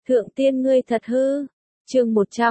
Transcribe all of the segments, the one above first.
Thượng tiên ngươi thật hư. Chương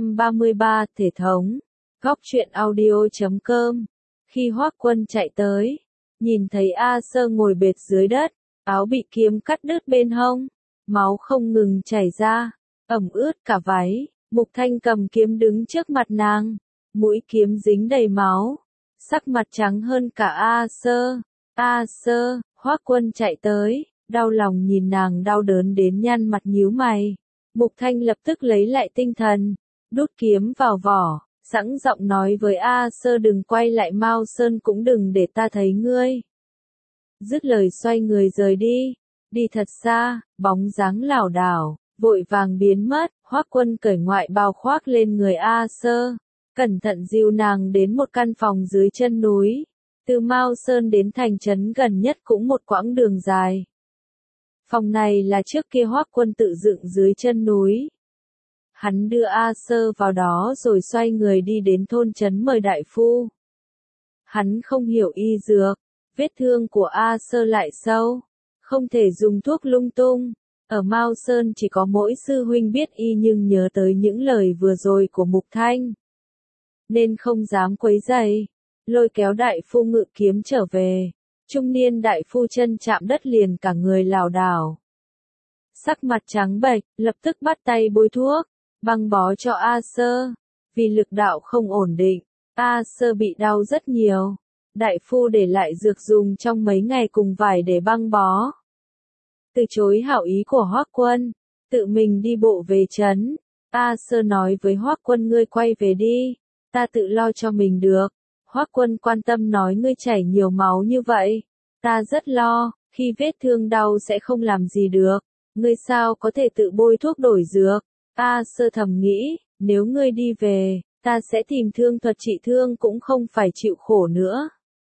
133 Thể thống. Góc truyện audio.com. Khi Hoắc Quân chạy tới, nhìn thấy A Sơ ngồi bệt dưới đất, áo bị kiếm cắt đứt bên hông, máu không ngừng chảy ra, ẩm ướt cả váy. Mục Thanh cầm kiếm đứng trước mặt nàng, mũi kiếm dính đầy máu, sắc mặt trắng hơn cả A Sơ. A Sơ, Hoắc Quân chạy tới, đau lòng nhìn nàng đau đớn đến nhăn mặt nhíu mày. Mục Thanh lập tức lấy lại tinh thần, đút kiếm vào vỏ, sẵn giọng nói với A Sơ đừng quay lại Mao Sơn cũng đừng để ta thấy ngươi. Dứt lời xoay người rời đi, đi thật xa, bóng dáng lảo đảo, vội vàng biến mất. Hoắc Quân cởi ngoại bào khoác lên người A Sơ, cẩn thận dìu nàng đến một căn phòng dưới chân núi. Từ Mao Sơn đến thành trấn gần nhất cũng một quãng đường dài. Phòng này là trước kia Hoắc Quân tự dựng dưới chân núi. Hắn đưa A Sơ vào đó rồi xoay người đi đến thôn trấn mời đại phu. Hắn không hiểu y dược, vết thương của A Sơ lại sâu, không thể dùng thuốc lung tung. Ở Mao Sơn chỉ có mỗi sư huynh biết y nhưng nhớ tới những lời vừa rồi của Mục Thanh, nên không dám quấy rầy, lôi kéo đại phu ngự kiếm trở về. Trung niên đại phu chân chạm đất liền cả người lảo đảo. Sắc mặt trắng bệch, lập tức bắt tay bôi thuốc, băng bó cho A Sơ. Vì lực đạo không ổn định, A Sơ bị đau rất nhiều. Đại phu để lại dược dùng trong mấy ngày cùng vải để băng bó. Từ chối hảo ý của Hoắc Quân, tự mình đi bộ về trấn. A Sơ nói với Hoắc Quân ngươi quay về đi, ta tự lo cho mình được. Hoắc Quân quan tâm nói ngươi chảy nhiều máu như vậy, ta rất lo, khi vết thương đau sẽ không làm gì được, ngươi sao có thể tự bôi thuốc đổi dược. A Sơ thầm nghĩ, nếu ngươi đi về, ta sẽ tìm thương thuật trị thương cũng không phải chịu khổ nữa.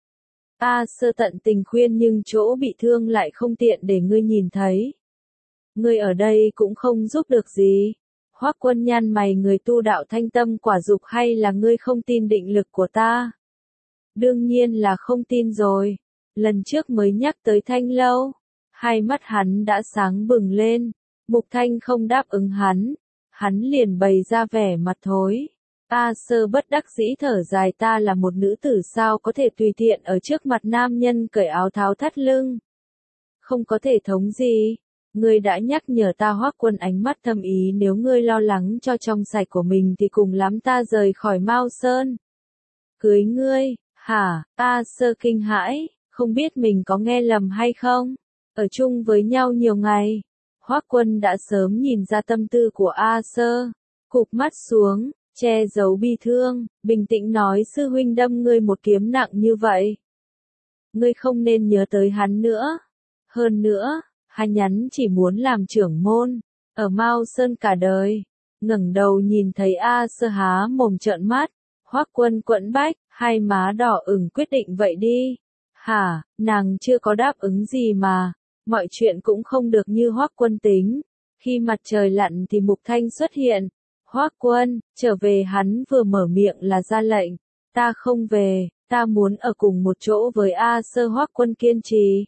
A Sơ tận tình khuyên nhưng chỗ bị thương lại không tiện để ngươi nhìn thấy. Ngươi ở đây cũng không giúp được gì. Hoắc Quân nhăn mày người tu đạo thanh tâm quả dục hay là ngươi không tin định lực của ta? Đương nhiên là không tin rồi. Lần trước mới nhắc tới Thanh Lâu, hai mắt hắn đã sáng bừng lên. Mục Thanh không đáp ứng hắn liền bày ra vẻ mặt thối. A Sơ bất đắc dĩ thở dài ta là một nữ tử sao có thể tùy tiện ở trước mặt nam nhân cởi áo tháo thắt lưng. Không có thể thống gì. Ngươi đã nhắc nhở ta. Hoắc Quân ánh mắt thâm ý nếu ngươi lo lắng cho trong sạch của mình thì cùng lắm ta rời khỏi Mao Sơn. Cưới ngươi, hả? A Sơ kinh hãi, không biết mình có nghe lầm hay không. Ở chung với nhau nhiều ngày, Hoắc Quân đã sớm nhìn ra tâm tư của A Sơ, cụp mắt xuống, che giấu bi thương, bình tĩnh nói sư huynh đâm ngươi một kiếm nặng như vậy. Ngươi không nên nhớ tới hắn nữa. Hơn nữa, hắn chỉ muốn làm trưởng môn, ở Mao Sơn cả đời. Ngẩng đầu nhìn thấy A Sơ há mồm trợn mắt, Hoắc Quân quẫn bách, hai má đỏ ửng quyết định vậy đi. Hả, nàng chưa có đáp ứng gì mà, mọi chuyện cũng không được như Hoắc Quân tính. Khi mặt trời lặn thì Mục Thanh xuất hiện. Hoắc Quân, trở về. Hắn vừa mở miệng là ra lệnh. Ta không về, ta muốn ở cùng một chỗ với A Sơ. Hoắc Quân kiên trì.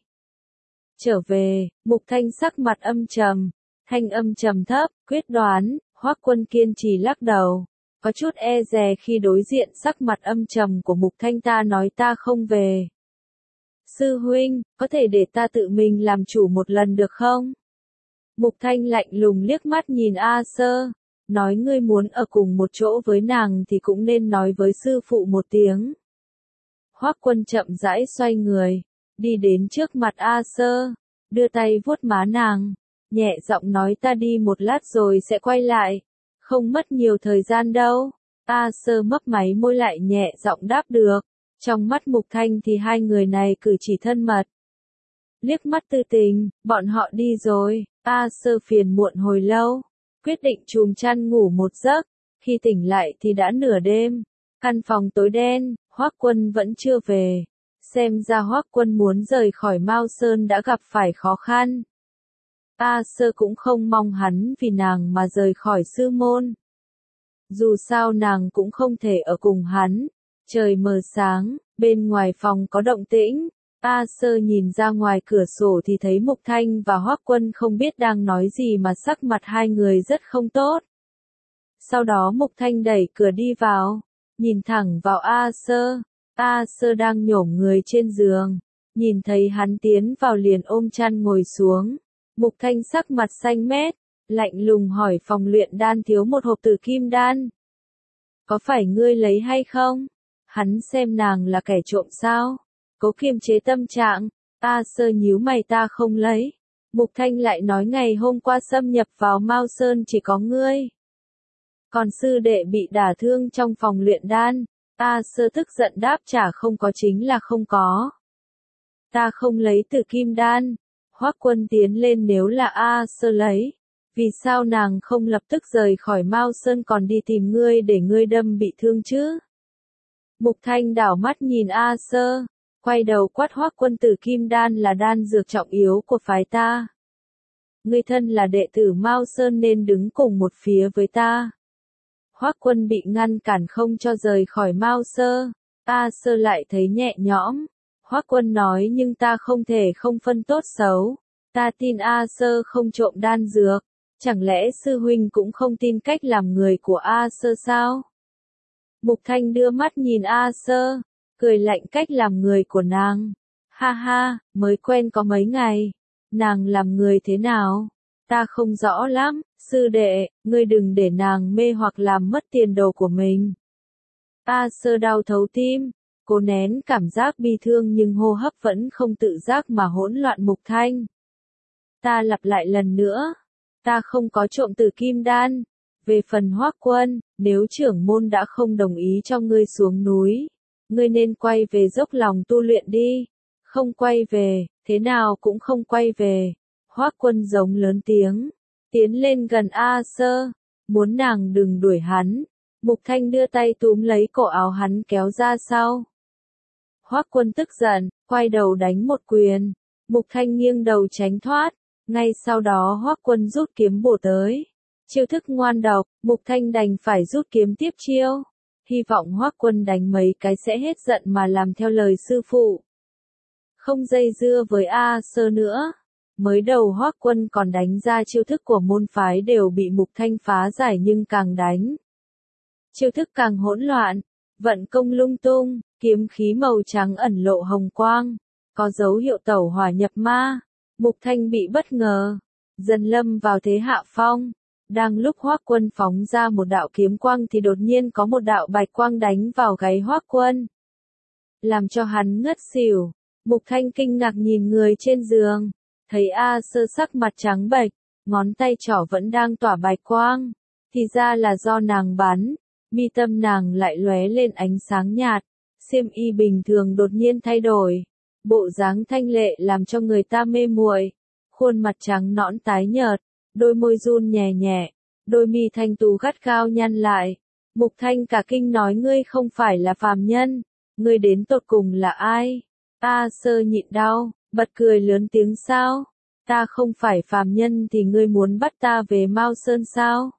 Trở về. Mục Thanh sắc mặt âm trầm, thanh âm trầm thấp, quyết đoán. Hoắc Quân kiên trì lắc đầu, có chút e dè khi đối diện sắc mặt âm trầm của Mục Thanh. Ta nói ta không về. Sư huynh, có thể để ta tự mình làm chủ một lần được không? Mục Thanh lạnh lùng liếc mắt nhìn A Sơ, nói ngươi muốn ở cùng một chỗ với nàng thì cũng nên nói với sư phụ một tiếng. Hoắc Quân chậm rãi xoay người, đi đến trước mặt A Sơ, đưa tay vuốt má nàng, nhẹ giọng nói ta đi một lát rồi sẽ quay lại, không mất nhiều thời gian đâu. A Sơ mấp máy môi lại nhẹ giọng đáp được. Trong mắt Mục Thanh thì hai người này cử chỉ thân mật. Liếc mắt tư tình, bọn họ đi rồi. A Sơ phiền muộn hồi lâu, quyết định chùm chăn ngủ một giấc. Khi tỉnh lại thì đã nửa đêm. Căn phòng tối đen, Hoắc Quân vẫn chưa về. Xem ra Hoắc Quân muốn rời khỏi Mao Sơn đã gặp phải khó khăn. A Sơ cũng không mong hắn vì nàng mà rời khỏi sư môn. Dù sao nàng cũng không thể ở cùng hắn. Trời mờ sáng, bên ngoài phòng có động tĩnh, A Sơ nhìn ra ngoài cửa sổ thì thấy Mục Thanh và Hoắc Quân không biết đang nói gì mà sắc mặt hai người rất không tốt. Sau đó Mục Thanh đẩy cửa đi vào, nhìn thẳng vào A Sơ. A Sơ đang nhổm người trên giường, nhìn thấy hắn tiến vào liền ôm chăn ngồi xuống. Mục Thanh sắc mặt xanh mét, lạnh lùng hỏi phòng luyện đan thiếu một hộp tử kim đan. Có phải ngươi lấy hay không? Hắn xem nàng là kẻ trộm sao? Cố kiềm chế tâm trạng, A Sơ nhíu mày ta không lấy. Mục Thanh lại nói ngày hôm qua xâm nhập vào Mao Sơn chỉ có ngươi. Còn sư đệ bị đả thương trong phòng luyện đan. A Sơ tức giận đáp trả không có chính là không có. Ta không lấy tử kim đan. Hoắc Quân tiến lên nếu là A Sơ lấy. Vì sao nàng không lập tức rời khỏi Mao Sơn còn đi tìm ngươi để ngươi đâm bị thương chứ? Mục Thanh đảo mắt nhìn A Sơ, quay đầu quát Hoắc Quân tử kim đan là đan dược trọng yếu của phái ta. Ngươi thân là đệ tử Mao Sơn nên đứng cùng một phía với ta. Hoắc Quân bị ngăn cản không cho rời khỏi Mao Sơn. A Sơ lại thấy nhẹ nhõm. Hoắc Quân nói nhưng ta không thể không phân tốt xấu. Ta tin A Sơ không trộm đan dược. Chẳng lẽ sư huynh cũng không tin cách làm người của A Sơ sao? Mục Thanh đưa mắt nhìn A Sơ, cười lạnh cách làm người của nàng. Ha ha, mới quen có mấy ngày. Nàng làm người thế nào? Ta không rõ lắm, sư đệ, ngươi đừng để nàng mê hoặc làm mất tiền đồ của mình. A Sơ đau thấu tim, cố nén cảm giác bi thương nhưng hô hấp vẫn không tự giác mà hỗn loạn. Mục Thanh. Ta lặp lại lần nữa. Ta không có trộm tử kim đan. Về phần Hoắc Quân, nếu trưởng môn đã không đồng ý cho ngươi xuống núi, ngươi nên quay về dốc lòng tu luyện đi. Không quay về, thế nào cũng không quay về. Hoắc Quân giống lớn tiếng, tiến lên gần A Sơ, muốn nàng đừng đuổi hắn. Mục Thanh đưa tay túm lấy cổ áo hắn kéo ra sau. Hoắc Quân tức giận, quay đầu đánh một quyền. Mục Thanh nghiêng đầu tránh thoát. Ngay sau đó Hoắc Quân rút kiếm bổ tới. Chiêu thức ngoan độc, Mục Thanh đành phải rút kiếm tiếp chiêu. Hy vọng Hoắc Quân đánh mấy cái sẽ hết giận mà làm theo lời sư phụ. Không dây dưa với A Sơ nữa. Mới đầu Hoắc Quân còn đánh ra chiêu thức của môn phái đều bị Mục Thanh phá giải nhưng càng đánh. Chiêu thức càng hỗn loạn, vận công lung tung, kiếm khí màu trắng ẩn lộ hồng quang. Có dấu hiệu tẩu hỏa nhập ma. Mục Thanh bị bất ngờ, dần lâm vào thế hạ phong. Đang lúc Hoắc Quân phóng ra một đạo kiếm quang thì đột nhiên có một đạo bạch quang đánh vào gáy Hoắc Quân, làm cho hắn ngất xỉu. Mục Thanh kinh ngạc nhìn người trên giường, thấy A Sơ sắc mặt trắng bệch, ngón tay trỏ vẫn đang tỏa bạch quang, thì ra là do nàng bắn. Mi tâm nàng lại lóe lên ánh sáng nhạt, xiêm y bình thường đột nhiên thay đổi. Bộ dáng thanh lệ làm cho người ta mê muội, khuôn mặt trắng nõn tái nhợt, đôi môi run nhẹ nhẹ, đôi mi thanh tú gắt gao nhăn lại. Mục Thanh cả kinh nói ngươi không phải là phàm nhân, ngươi đến tột cùng là ai? A Sơ nhịn đau, bật cười lớn tiếng sao? Ta không phải phàm nhân thì ngươi muốn bắt ta về Mao Sơn sao?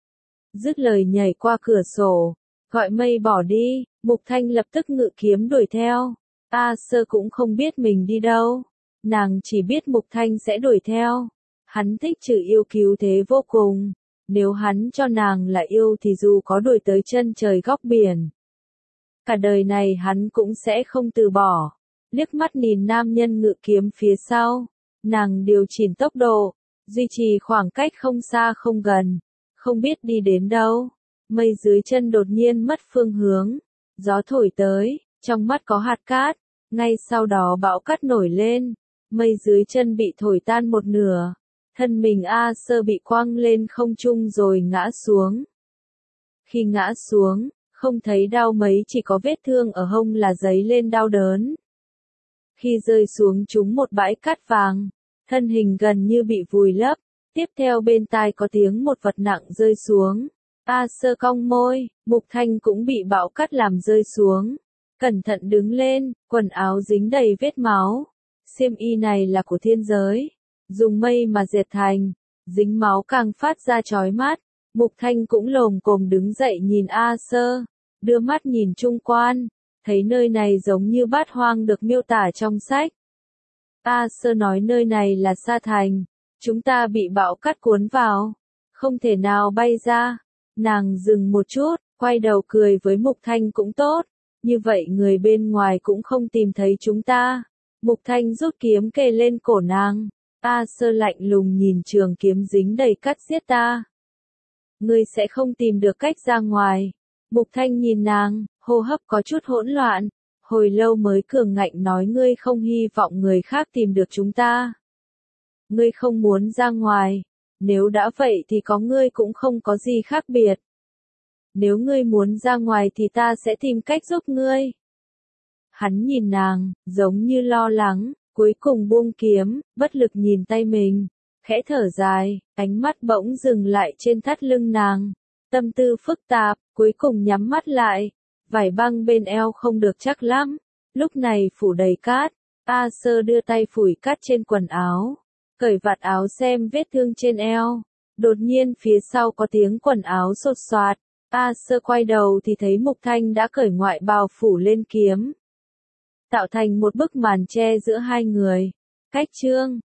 Dứt lời nhảy qua cửa sổ, gọi mây bỏ đi. Mục Thanh lập tức ngự kiếm đuổi theo. A Sơ cũng không biết mình đi đâu, nàng chỉ biết Mục Thanh sẽ đuổi theo. Hắn thích trừ yêu cứu thế vô cùng, nếu hắn cho nàng là yêu thì dù có đuổi tới chân trời góc biển, cả đời này hắn cũng sẽ không từ bỏ. Liếc mắt nhìn nam nhân ngự kiếm phía sau, nàng điều chỉnh tốc độ, duy trì khoảng cách không xa không gần, không biết đi đến đâu. Mây dưới chân đột nhiên mất phương hướng, gió thổi tới, trong mắt có hạt cát. Ngay sau đó bão cát nổi lên, mây dưới chân bị thổi tan một nửa, thân mình A Sơ bị quăng lên không trung rồi ngã xuống. Khi ngã xuống, không thấy đau mấy, chỉ có vết thương ở hông là dấy lên đau đớn. Khi rơi xuống trúng một bãi cát vàng, thân hình gần như bị vùi lấp, tiếp theo bên tai có tiếng một vật nặng rơi xuống. A Sơ cong môi, Mục Thanh cũng bị bão cát làm rơi xuống. Cẩn thận đứng lên, quần áo dính đầy vết máu. Xiêm y này là của thiên giới, dùng mây mà dệt thành, dính máu càng phát ra chói mắt. Mục Thanh cũng lồm cồm đứng dậy nhìn A Sơ, đưa mắt nhìn chung quanh, thấy nơi này giống như bát hoang được miêu tả trong sách. A Sơ nói nơi này là Sa Thành, chúng ta bị bão cát cuốn vào, không thể nào bay ra. Nàng dừng một chút, quay đầu cười với Mục Thanh cũng tốt, như vậy người bên ngoài cũng không tìm thấy chúng ta. Mục Thanh rút kiếm kề lên cổ nàng, A Sơ lạnh lùng nhìn trường kiếm dính đầy cát giết ta. Ngươi sẽ không tìm được cách ra ngoài. Mục Thanh nhìn nàng, hô hấp có chút hỗn loạn, hồi lâu mới cường ngạnh nói ngươi không hy vọng người khác tìm được chúng ta. Ngươi không muốn ra ngoài, nếu đã vậy thì có ngươi cũng không có gì khác biệt. Nếu ngươi muốn ra ngoài thì ta sẽ tìm cách giúp ngươi. Hắn nhìn nàng, giống như lo lắng, cuối cùng buông kiếm, bất lực nhìn tay mình, khẽ thở dài, ánh mắt bỗng dừng lại trên thắt lưng nàng. Tâm tư phức tạp, cuối cùng nhắm mắt lại, vải băng bên eo không được chắc lắm, lúc này phủ đầy cát. A Sơ đưa tay phủi cát trên quần áo, cởi vạt áo xem vết thương trên eo. Đột nhiên phía sau có tiếng quần áo xột xoạt, A Sơ quay đầu thì thấy Mục Thanh đã cởi ngoại bào phủ lên kiếm, tạo thành một bức màn che giữa hai người. Cách chương